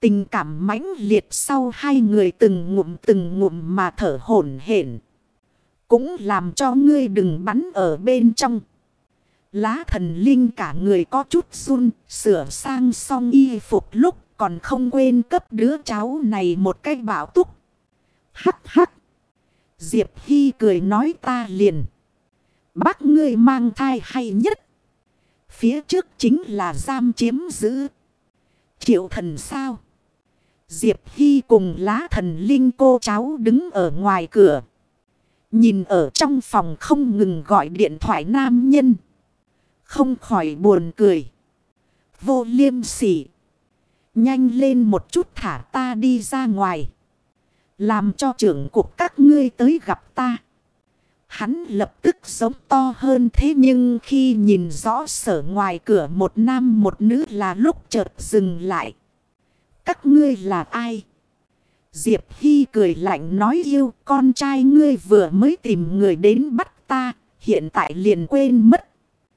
Tình cảm mãnh liệt sau hai người từng ngụm mà thở hổn hển. Cũng làm cho ngươi đừng bắn ở bên trong. Lá thần linh cả người có chút run, sửa sang xong y phục lúc còn không quên cấp đứa cháu này một cái bảo túc. Hắc hắc. Diệp Hy cười nói ta liền. Bác ngươi mang thai hay nhất. Phía trước chính là giam chiếm giữ. Triệu thần sao? Diệp Hy cùng lá thần linh cô cháu đứng ở ngoài cửa. Nhìn ở trong phòng không ngừng gọi điện thoại nam nhân. Không khỏi buồn cười. Vô liêm sỉ. Nhanh lên một chút thả ta đi ra ngoài. Làm cho trưởng cục các ngươi tới gặp ta. Hắn lập tức giống to hơn thế nhưng khi nhìn rõ sở ngoài cửa một nam một nữ là lúc chợt dừng lại. Các ngươi là ai? Diệp Hy cười lạnh nói yêu con trai ngươi vừa mới tìm người đến bắt ta, hiện tại liền quên mất.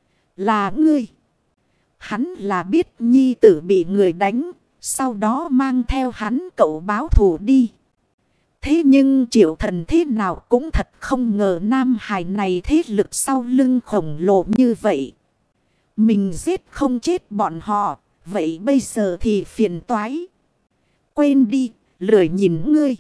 Là ngươi. Hắn là biết nhi tử bị người đánh, sau đó mang theo hắn cậu báo thù đi. Thế nhưng Triệu Thần thế nào cũng thật không ngờ nam hài này thế lực sau lưng khổng lồ như vậy. Mình giết không chết bọn họ, vậy bây giờ thì phiền toái. Quên đi, lười nhìn ngươi.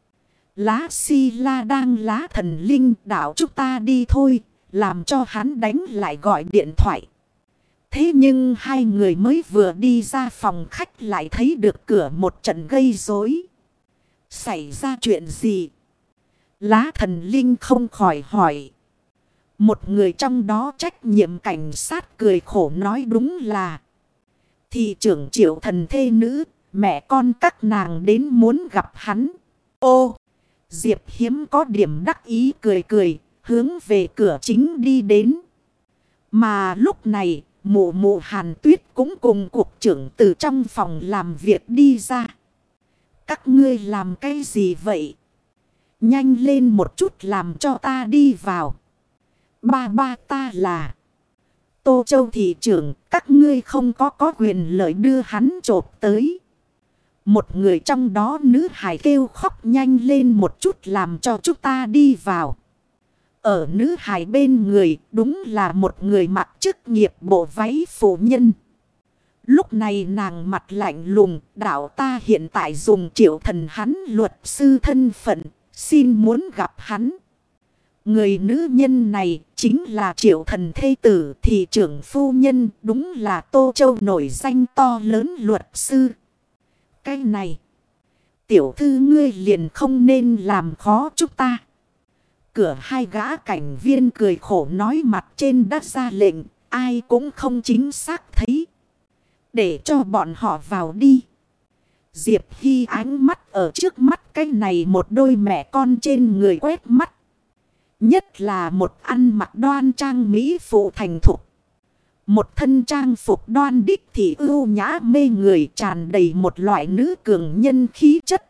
Lá si la đang lá thần linh đảo chúng ta đi thôi, làm cho hắn đánh lại gọi điện thoại. Thế nhưng hai người mới vừa đi ra phòng khách lại thấy được cửa một trận gây rối. Xảy ra chuyện gì? Lá thần linh không khỏi hỏi. Một người trong đó trách nhiệm cảnh sát cười khổ nói đúng là. Thị trưởng Triệu Thần thê nữ, mẹ con các nàng đến muốn gặp hắn. Ô! Diệp Hiếm có điểm đắc ý cười, hướng về cửa chính đi đến. Mà lúc này, mụ Hàn Tuyết cũng cùng cục trưởng từ trong phòng làm việc đi ra. Các ngươi làm cái gì vậy? Nhanh lên một chút làm cho ta đi vào. Ba ta là Tô Châu thị trưởng, các ngươi không có quyền lợi đưa hắn chộp tới. Một người trong đó nữ hài kêu khóc nhanh lên một chút làm cho chúng ta đi vào. Ở nữ hài bên người đúng là một người mặc chức nghiệp bộ váy phụ nhân. Lúc này nàng mặt lạnh lùng, đạo ta hiện tại dùng Triệu Thần hắn luật sư thân phận, xin muốn gặp hắn. Người nữ nhân này chính là Triệu Thần thê tử thị trưởng phu nhân, đúng là Tô Châu nổi danh to lớn luật sư. Cái này, tiểu thư ngươi liền không nên làm khó chúng ta. Cửa hai gã cảnh viên cười khổ nói mặt trên đã ra lệnh, ai cũng không chính xác thấy. Để cho bọn họ vào đi. Diệp Hy ánh mắt ở trước mắt cái này một đôi mẹ con trên người quét mắt. Nhất là một ăn mặc đoan trang mỹ phụ thành thục. Một thân trang phục đoan đích thì ưu nhã mê người tràn đầy một loại nữ cường nhân khí chất.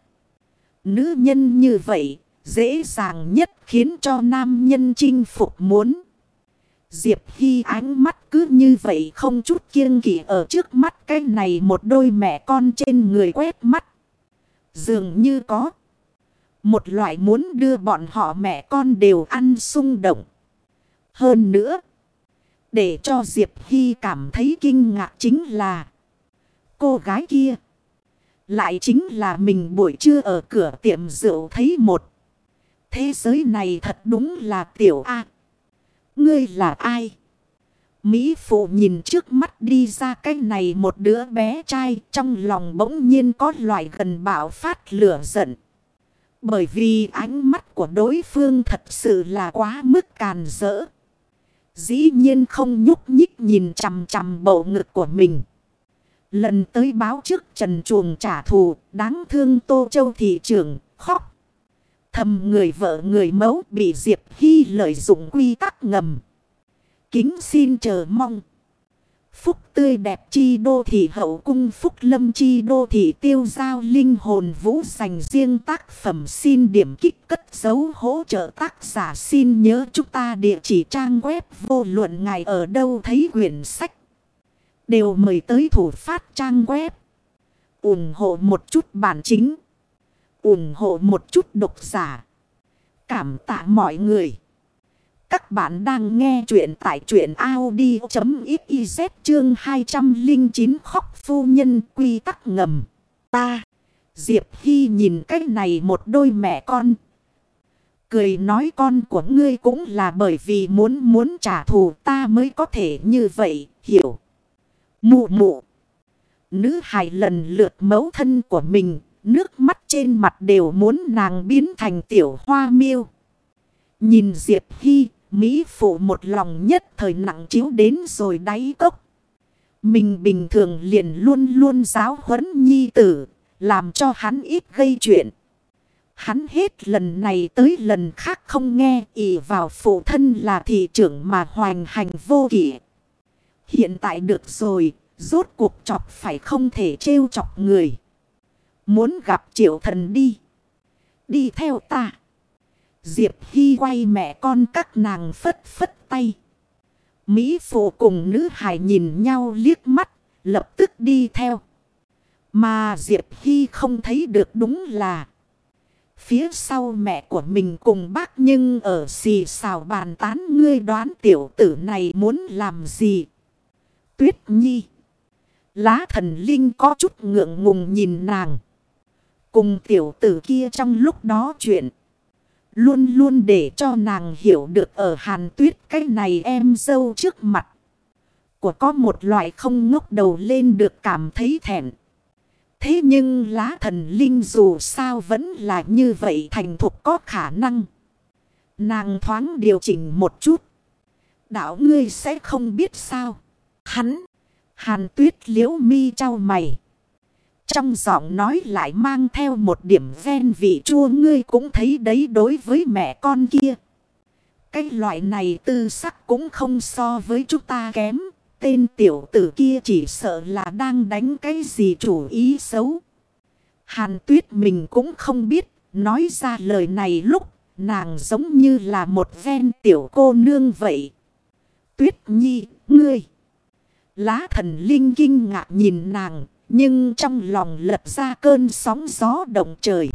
Nữ nhân như vậy dễ dàng nhất khiến cho nam nhân chinh phục muốn. Diệp Hy ánh mắt cứ như vậy không chút kiêng kỵ ở trước mắt cái này một đôi mẹ con trên người quét mắt. Dường như có một loại muốn đưa bọn họ mẹ con đều ăn xung động. Hơn nữa, để cho Diệp Hy cảm thấy kinh ngạc chính là cô gái kia lại chính là mình buổi trưa ở cửa tiệm rượu thấy một. Thế giới này thật đúng là tiểu A. Ngươi là ai? Mỹ phụ nhìn trước mắt đi ra cái này một đứa bé trai, trong lòng bỗng nhiên có loại gần bạo phát lửa giận. Bởi vì ánh mắt của đối phương thật sự là quá mức càn rỡ. Dĩ nhiên không nhúc nhích nhìn chằm chằm bầu ngực của mình. Lần tới báo trước trần chuồng trả thù, đáng thương Tô Châu thị trưởng, khóc. Thầm người vợ người mẫu bị Diệp Hy lợi dụng quy tắc ngầm. Kính xin chờ mong. Phúc tươi đẹp chi đô thị hậu cung, phúc lâm chi đô thị tiêu giao linh hồn vũ dành riêng tác phẩm, xin điểm kích cất dấu hỗ trợ tác giả, xin nhớ chúng ta địa chỉ trang web vô luận ngài ở đâu thấy quyển sách. Đều mời tới thủ phát trang web ủng hộ một chút bản chính. Ủng hộ một chút độc giả. Cảm tạ mọi người. Các bạn đang nghe chuyện tại truyện audio.xyz chương 209 khóc phu nhân quy tắc ngầm. Ta. Diệp Hy nhìn cái này một đôi mẹ con. Cười nói con của ngươi cũng là bởi vì muốn trả thù ta mới có thể như vậy, hiểu. Mụ mụ. Nữ hài lần lượt mẫu thân của mình, nước mắt trên mặt đều muốn nàng biến thành tiểu hoa miêu. Nhìn Diệp Hy, Mỹ phụ một lòng nhất thời nặng chiếu đến rồi đáy cốc. Mình bình thường liền luôn luôn giáo huấn nhi tử, làm cho hắn ít gây chuyện. Hắn hết lần này tới lần khác không nghe, ỷ vào phụ thân là thị trưởng mà hoành hành vô kỷ. Hiện tại được rồi, rốt cuộc chọc phải không thể trêu chọc người. Muốn gặp Triệu Thần đi. Đi theo ta. Diệp Hy quay mẹ con các nàng phất phất tay. Mỹ phụ cùng nữ hài nhìn nhau liếc mắt, lập tức đi theo. Mà Diệp Hy không thấy được đúng là phía sau mẹ của mình cùng bác nhưng ở xì xào bàn tán, ngươi đoán tiểu tử này muốn làm gì? Tuyết Nhi. Lá Thần Linh có chút ngượng ngùng nhìn nàng. Cùng tiểu tử kia trong lúc đó chuyện. Luôn luôn để cho nàng hiểu được ở Hàn Tuyết cái này em dâu trước mặt. Của có một loại không ngốc đầu lên được cảm thấy thẹn. Thế nhưng Lá Thần Linh dù sao vẫn là như vậy thành thục có khả năng. Nàng thoáng điều chỉnh một chút. Đạo ngươi sẽ không biết sao. Hàn Tuyết liễu mi trao mày. Trong giọng nói lại mang theo một điểm ven vị chua, ngươi cũng thấy đấy, đối với mẹ con kia. Cái loại này tư sắc cũng không so với chúng ta kém. Tên tiểu tử kia chỉ sợ là đang đánh cái gì chủ ý xấu. Hàn Tuyết mình cũng không biết, nói ra lời này lúc nàng giống như là một ven tiểu cô nương vậy. Tuyết Nhi, ngươi. Lá Thần Linh kinh ngạc nhìn nàng, nhưng trong lòng lật ra cơn sóng gió động trời.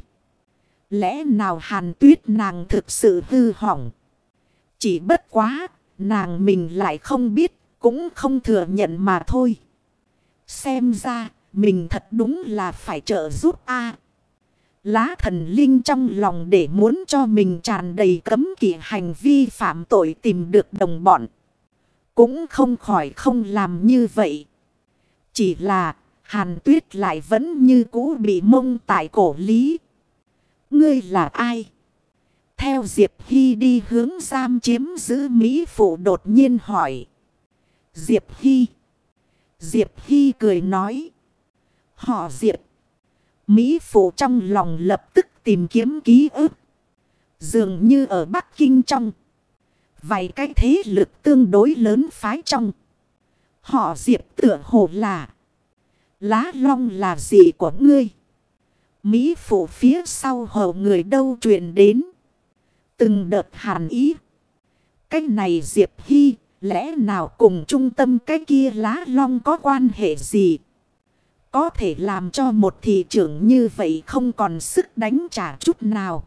Lẽ nào Hàn Tuyết nàng thực sự hư hỏng? Chỉ bất quá, nàng mình lại không biết, cũng không thừa nhận mà thôi. Xem ra, mình thật đúng là phải trợ giúp a. Lá Thần Linh trong lòng để muốn cho mình tràn đầy cấm kỵ hành vi phạm tội tìm được đồng bọn. Cũng không khỏi không làm như vậy. Chỉ là Hàn Tuyết lại vẫn như cũ bị mông tại cổ lý. Ngươi là ai? Theo Diệp Hy đi hướng giam chiếm giữ Mỹ phụ đột nhiên hỏi. Diệp Hy. Diệp Hy cười nói. Họ Diệp. Mỹ phụ trong lòng lập tức tìm kiếm ký ức. Dường như ở Bắc Kinh trong vài cái thế lực tương đối lớn phái trong. Họ Diệp tựa hồ là. Lá Long là gì của ngươi? Mỹ phụ phía sau hầu người đâu truyền đến. Từng đợt hàn ý. Cái này Diệp Hy. Lẽ nào cùng trung tâm cái kia Lá Long có quan hệ gì? Có thể làm cho một thị trưởng như vậy không còn sức đánh trả chút nào.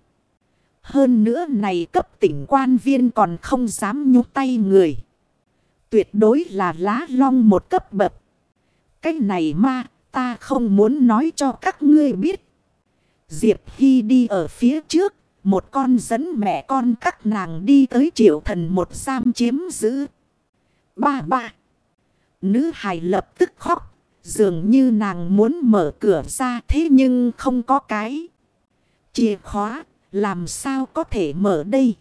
Hơn nữa này cấp tỉnh quan viên còn không dám nhúc tay người. Tuyệt đối là Lá Long một cấp bậc. Cái này ma, ta không muốn nói cho các ngươi biết. Diệp Hy đi ở phía trước. Một con dẫn mẹ con các nàng đi tới Triệu Thần một giam chiếm giữ. Ba. Nữ hài lập tức khóc. Dường như nàng muốn mở cửa ra, thế nhưng không có cái chìa khóa. Làm sao có thể mở đây?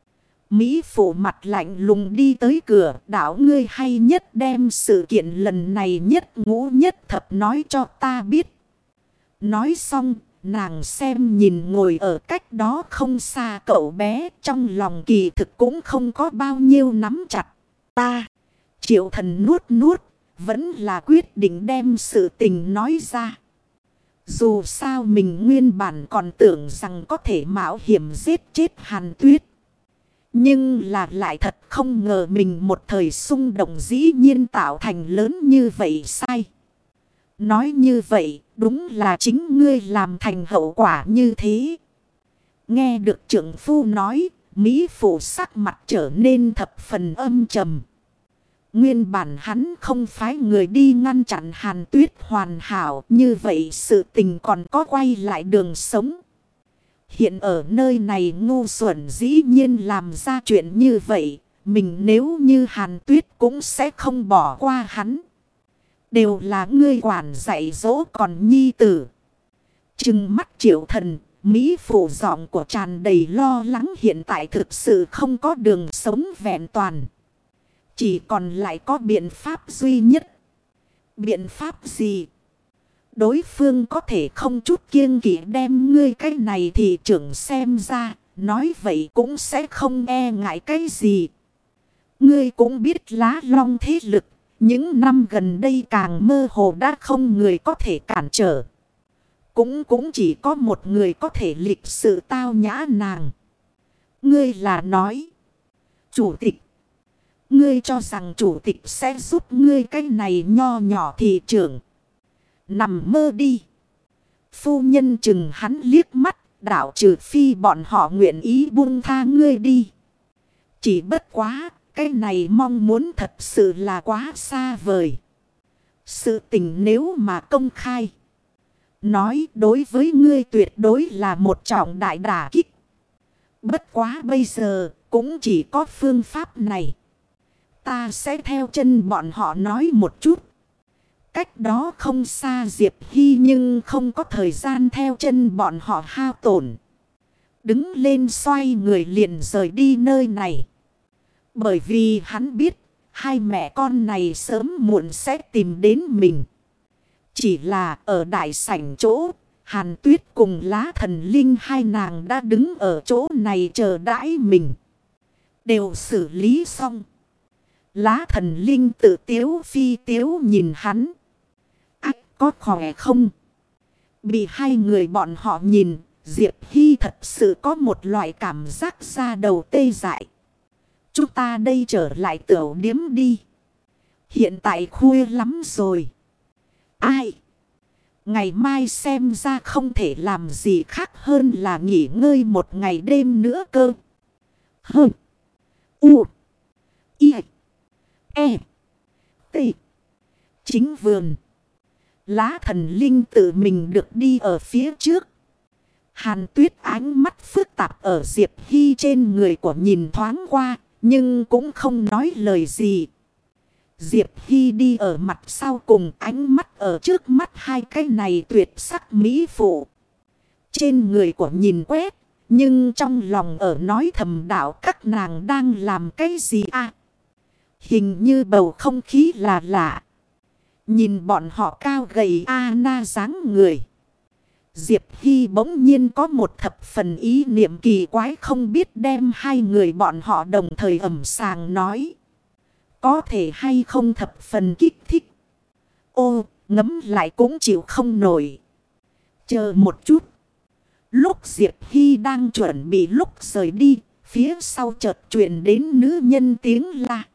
Mỹ phụ mặt lạnh lùng đi tới cửa. Đạo ngươi hay nhất đem sự kiện lần này nhất ngũ nhất thập nói cho ta biết. Nói xong, nàng xem nhìn ngồi ở cách đó không xa cậu bé. Trong lòng kỳ thực cũng không có bao nhiêu nắm chặt. Ta. Triệu Thần nuốt. Vẫn là quyết định đem sự tình nói ra. Dù sao mình nguyên bản còn tưởng rằng có thể mạo hiểm giết chết Hàn Tuyết. Nhưng là lại thật không ngờ mình một thời xung động dĩ nhiên tạo thành lớn như vậy sai. Nói như vậy, Đúng là chính ngươi làm thành hậu quả như thế. Nghe được trượng phu nói, Mỹ phụ sắc mặt trở nên thập phần âm trầm. Nguyên bản hắn không phái người đi ngăn chặn Hàn Tuyết hoàn hảo, như vậy sự tình còn có quay lại đường sống. Hiện ở nơi này ngu xuẩn dĩ nhiên làm ra chuyện như vậy, mình nếu như Hàn Tuyết cũng sẽ không bỏ qua hắn. Đều là ngươi quản dạy dỗ còn nhi tử. Trừng mắt Triệu Thần, Mỹ phụ giọng của tràn đầy lo lắng, hiện tại thực sự không có đường sống vẹn toàn. Chỉ còn lại có biện pháp duy nhất. Biện pháp gì? Đối phương có thể không chút kiêng kỵ đem ngươi cái này thì trưởng xem ra, nói vậy cũng sẽ không e ngại cái gì. Ngươi cũng biết Lá Long thế lực, những năm gần đây càng mơ hồ đã không người có thể cản trở. Cũng chỉ có một người có thể lịch sự tao nhã nàng. Ngươi là nói. Chủ tịch. Ngươi cho rằng chủ tịch sẽ giúp ngươi cái này nho nhỏ thị trưởng. Nằm mơ đi. Phu nhân chừng hắn liếc mắt, đảo trừ phi bọn họ nguyện ý buông tha ngươi đi. Chỉ bất quá, cái này mong muốn thật sự là quá xa vời. Sự tình nếu mà công khai, nói đối với ngươi tuyệt đối là một trọng đại đả kích. Bất quá bây giờ cũng chỉ có phương pháp này. Ta sẽ theo chân bọn họ nói một chút. Cách đó không xa Diệp Hy nhưng không có thời gian theo chân bọn họ hao tổn. Đứng lên xoay người liền rời đi nơi này. Bởi vì hắn biết hai mẹ con này sớm muộn sẽ tìm đến mình. Chỉ là ở đại sảnh chỗ, Hàn Tuyết cùng Lá Thần Linh hai nàng đã đứng ở chỗ này chờ đãi mình. Đều xử lý xong. Lá Thần Linh tự tiếu phi tiếu nhìn hắn. Ách có khỏe không? Bị hai người bọn họ nhìn, Diệp Hy thật sự có một loại cảm giác da đầu tê dại. Chúng ta đây trở lại tiểu điếm đi. Hiện tại khuya lắm rồi. Ai? Ngày mai xem ra không thể làm gì khác hơn là nghỉ ngơi một ngày đêm nữa cơ. Hơ. U. I. E. T. Chính vườn. Lá Thần Linh tự mình được đi ở phía trước. Hàn Tuyết ánh mắt phức tạp ở Diệp Hy trên người của nhìn thoáng qua, nhưng cũng không nói lời gì. Diệp Hy đi ở mặt sau cùng, ánh mắt ở trước mắt hai cái này tuyệt sắc mỹ phụ. Trên người của nhìn quét, nhưng trong lòng ở nói thầm đạo các nàng đang làm cái gì à? Hình như bầu không khí là lạ. Nhìn bọn họ cao gầy na dáng người. Diệp Hy bỗng nhiên có một thập phần ý niệm kỳ quái, không biết đem hai người bọn họ đồng thời ẩm sàng nói. Có thể hay không thập phần kích thích. Ô, ngấm lại cũng chịu không nổi. Chờ một chút. Lúc Diệp Hy đang chuẩn bị lúc rời đi, phía sau chợt truyền đến nữ nhân tiếng la.